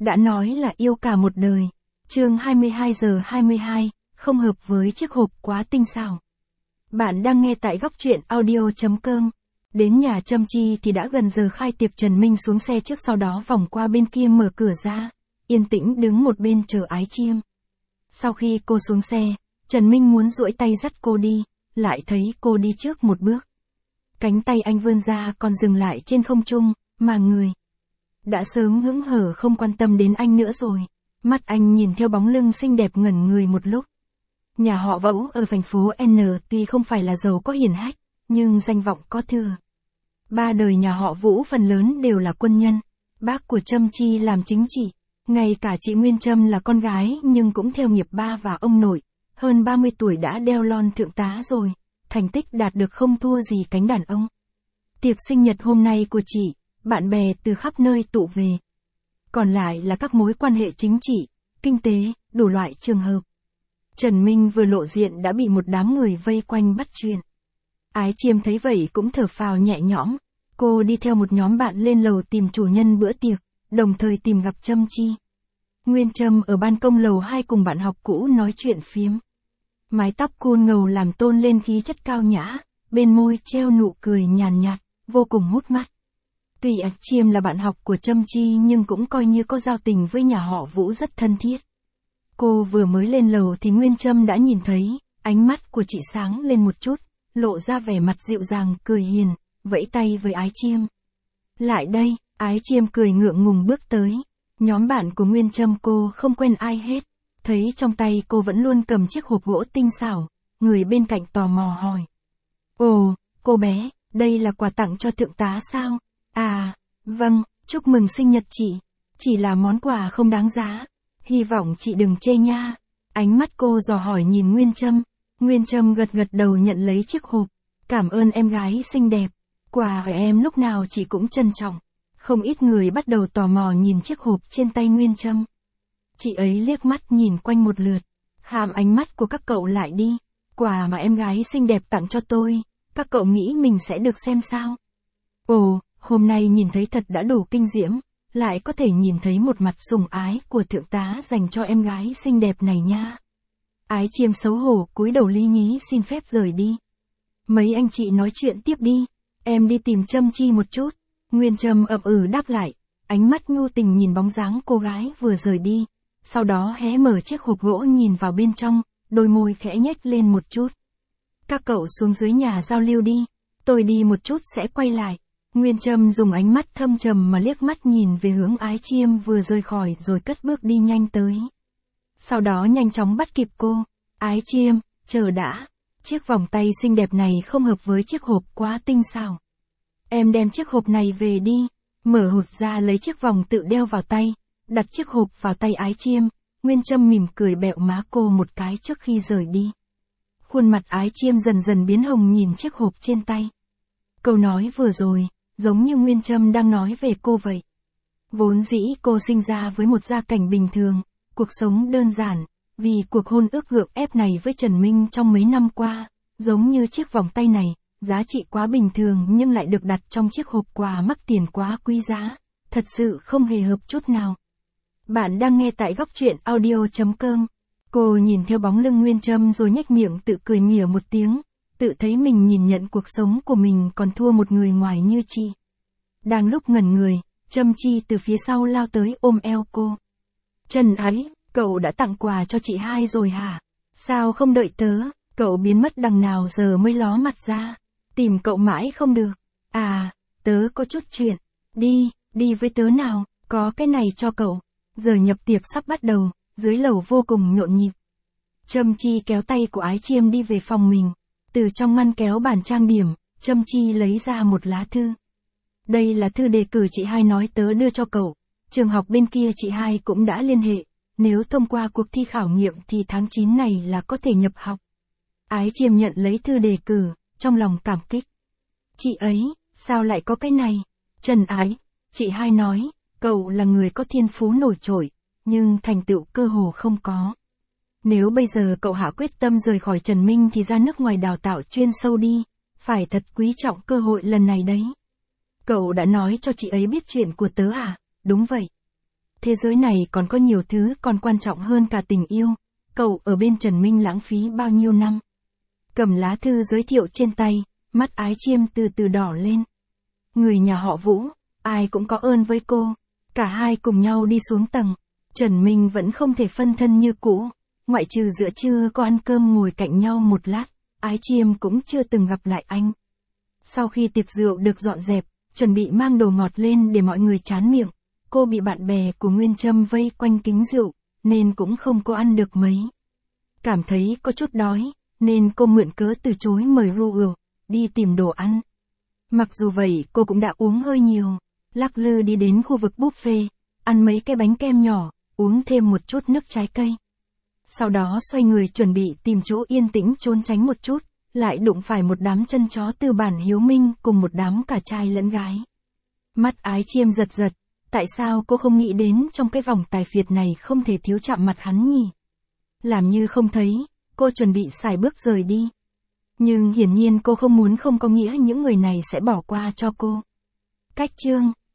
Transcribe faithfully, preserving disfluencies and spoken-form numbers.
đã nói là yêu cả một đời. Chương hai mươi hai giờ hai mươi hai, không hợp với chiếc hộp quá tinh xảo. Bạn đang nghe tại góc truyện audio chấm com. Đến nhà Trâm Chi thì đã gần giờ khai tiệc. Trần Minh xuống xe trước, sau đó vòng qua bên kia mở cửa ra, yên tĩnh đứng một bên chờ Ái Chiêm. Sau khi cô xuống xe, Trần Minh muốn duỗi tay dắt cô đi, lại thấy cô đi trước một bước. Cánh tay anh vươn ra còn dừng lại trên không trung, mà người đã sớm hững hờ không quan tâm đến anh nữa rồi. Mắt anh nhìn theo bóng lưng xinh đẹp ngẩn người một lúc. Nhà họ Vũ ở thành phố N tuy không phải là giàu có hiển hách, nhưng danh vọng có thừa. Ba đời nhà họ Vũ phần lớn đều là quân nhân. Bác của Trâm Chi làm chính trị. Ngay cả chị Nguyên Trâm là con gái nhưng cũng theo nghiệp ba và ông nội. Hơn ba mươi tuổi đã đeo lon thượng tá rồi. Thành tích đạt được không thua gì cánh đàn ông. Tiệc sinh nhật hôm nay của chị, bạn bè từ khắp nơi tụ về. Còn lại là các mối quan hệ chính trị, kinh tế, đủ loại trường hợp. Trần Minh vừa lộ diện đã bị một đám người vây quanh bắt chuyện. Ái Chiêm thấy vậy cũng thở phào nhẹ nhõm. Cô đi theo một nhóm bạn lên lầu tìm chủ nhân bữa tiệc, đồng thời tìm gặp Trâm Chi. Nguyên Trâm ở ban công lầu hai cùng bạn học cũ nói chuyện phiếm. Mái tóc cool ngầu làm tôn lên khí chất cao nhã, bên môi treo nụ cười nhàn nhạt, vô cùng hút mắt. Tuy Ái Chiêm là bạn học của Trâm Chi nhưng cũng coi như có giao tình với nhà họ Vũ rất thân thiết. Cô vừa mới lên lầu thì Nguyên Trâm đã nhìn thấy, ánh mắt của chị sáng lên một chút, lộ ra vẻ mặt dịu dàng cười hiền, vẫy tay với Ái Chiêm. Lại đây, Ái Chiêm cười ngượng ngùng bước tới. Nhóm bạn của Nguyên Trâm cô không quen ai hết. Thấy trong tay cô vẫn luôn cầm chiếc hộp gỗ tinh xảo, người bên cạnh tò mò hỏi. Ồ, cô bé, đây là quà tặng cho thượng tá sao? À, vâng, chúc mừng sinh nhật chị. Chỉ là món quà không đáng giá. Hy vọng chị đừng chê nha. Ánh mắt cô dò hỏi nhìn Nguyên Trâm. Nguyên Trâm gật gật đầu nhận lấy chiếc hộp. Cảm ơn em gái xinh đẹp. Quà của em lúc nào chị cũng trân trọng. Không ít người bắt đầu tò mò nhìn chiếc hộp trên tay Nguyên Trâm. Chị ấy liếc mắt nhìn quanh một lượt. Hàm ánh mắt của các cậu lại đi. Quà mà em gái xinh đẹp tặng cho tôi. Các cậu nghĩ mình sẽ được xem sao? Ồ, hôm nay nhìn thấy thật đã đủ kinh diễm. Lại có thể nhìn thấy một mặt sủng ái của thượng tá dành cho em gái xinh đẹp này nha. Ái Chiêm xấu hổ cúi đầu lý nhí xin phép rời đi. Mấy anh chị nói chuyện tiếp đi. Em đi tìm Trâm Chi một chút. Nguyên Trâm ậm ừ đáp lại. Ánh mắt nhu tình nhìn bóng dáng cô gái vừa rời đi. Sau đó hé mở chiếc hộp gỗ nhìn vào bên trong. Đôi môi khẽ nhếch lên một chút. Các cậu xuống dưới nhà giao lưu đi. Tôi đi một chút sẽ quay lại. Nguyên Trâm dùng ánh mắt thâm trầm mà liếc mắt nhìn về hướng Ái Chiêm vừa rời khỏi rồi cất bước đi nhanh tới. Sau đó nhanh chóng bắt kịp cô. Ái Chiêm, chờ đã. Chiếc vòng tay xinh đẹp này không hợp với chiếc hộp quá tinh xảo. Em đem chiếc hộp này về đi. Mở hộp ra lấy chiếc vòng tự đeo vào tay. Đặt chiếc hộp vào tay Ái Chiêm. Nguyên Trâm mỉm cười bẹo má cô một cái trước khi rời đi. Khuôn mặt Ái Chiêm dần dần biến hồng nhìn chiếc hộp trên tay. Câu nói vừa rồi, giống như Nguyên Trâm đang nói về cô vậy. Vốn dĩ cô sinh ra với một gia cảnh bình thường, cuộc sống đơn giản, vì cuộc hôn ước gượng ép này với Trần Minh trong mấy năm qua, giống như chiếc vòng tay này, giá trị quá bình thường nhưng lại được đặt trong chiếc hộp quà mắc tiền quá quý giá, thật sự không hề hợp chút nào. Bạn đang nghe tại góc truyện audio chấm com. Cô nhìn theo bóng lưng Nguyên Trâm rồi nhếch miệng tự cười mỉa một tiếng. Tự thấy mình nhìn nhận cuộc sống của mình còn thua một người ngoài như chị. Đang lúc ngẩn người, Trâm Chi từ phía sau lao tới ôm eo cô. Trần Ái, cậu đã tặng quà cho chị hai rồi hả? Sao không đợi tớ? Cậu biến mất đằng nào giờ mới ló mặt ra? Tìm cậu mãi không được. À, tớ có chút chuyện. Đi, đi với tớ nào, có cái này cho cậu. Giờ nhập tiệc sắp bắt đầu, dưới lầu vô cùng nhộn nhịp. Trâm Chi kéo tay của Ái Chiêm đi về phòng mình. Từ trong ngăn kéo bàn trang điểm, Trâm Chi lấy ra một lá thư. Đây là thư đề cử chị hai nói tớ đưa cho cậu. Trường học bên kia chị hai cũng đã liên hệ. Nếu thông qua cuộc thi khảo nghiệm thì tháng chín này là có thể nhập học. Ái Chiêm nhận lấy thư đề cử, trong lòng cảm kích. Chị ấy, sao lại có cái này? Trần Ái, chị hai nói, cậu là người có thiên phú nổi trội, nhưng thành tựu cơ hồ không có. Nếu bây giờ cậu hạ quyết tâm rời khỏi Trần Minh thì ra nước ngoài đào tạo chuyên sâu đi, phải thật quý trọng cơ hội lần này đấy. Cậu đã nói cho chị ấy biết chuyện của tớ à? Đúng vậy. Thế giới này còn có nhiều thứ còn quan trọng hơn cả tình yêu. Cậu ở bên Trần Minh lãng phí bao nhiêu năm. Cầm lá thư giới thiệu trên tay, mắt Ái Chiêm từ từ đỏ lên. Người nhà họ Vũ, ai cũng có ơn với cô. Cả hai cùng nhau đi xuống tầng. Trần Minh vẫn không thể phân thân như cũ. Ngoại trừ giữa trưa có ăn cơm ngồi cạnh nhau một lát, Ái Chiêm cũng chưa từng gặp lại anh. Sau khi tiệc rượu được dọn dẹp, chuẩn bị mang đồ ngọt lên để mọi người chán miệng, cô bị bạn bè của Nguyên Trâm vây quanh kính rượu, nên cũng không có ăn được mấy. Cảm thấy có chút đói, nên cô mượn cớ từ chối mời rượu, đi tìm đồ ăn. Mặc dù vậy cô cũng đã uống hơi nhiều, lắc lư đi đến khu vực buffet, ăn mấy cái bánh kem nhỏ, uống thêm một chút nước trái cây. Sau đó xoay người chuẩn bị tìm chỗ yên tĩnh trốn tránh một chút, lại đụng phải một đám chân chó tư bản hiếu minh cùng một đám cả trai lẫn gái. Mắt Ái Chiêm giật giật, tại sao cô không nghĩ đến trong cái vòng tài phiệt này không thể thiếu chạm mặt hắn nhỉ? Làm như không thấy, cô chuẩn bị xài bước rời đi. Nhưng hiển nhiên cô không muốn không có nghĩa những người này sẽ bỏ qua cho cô. Cách chương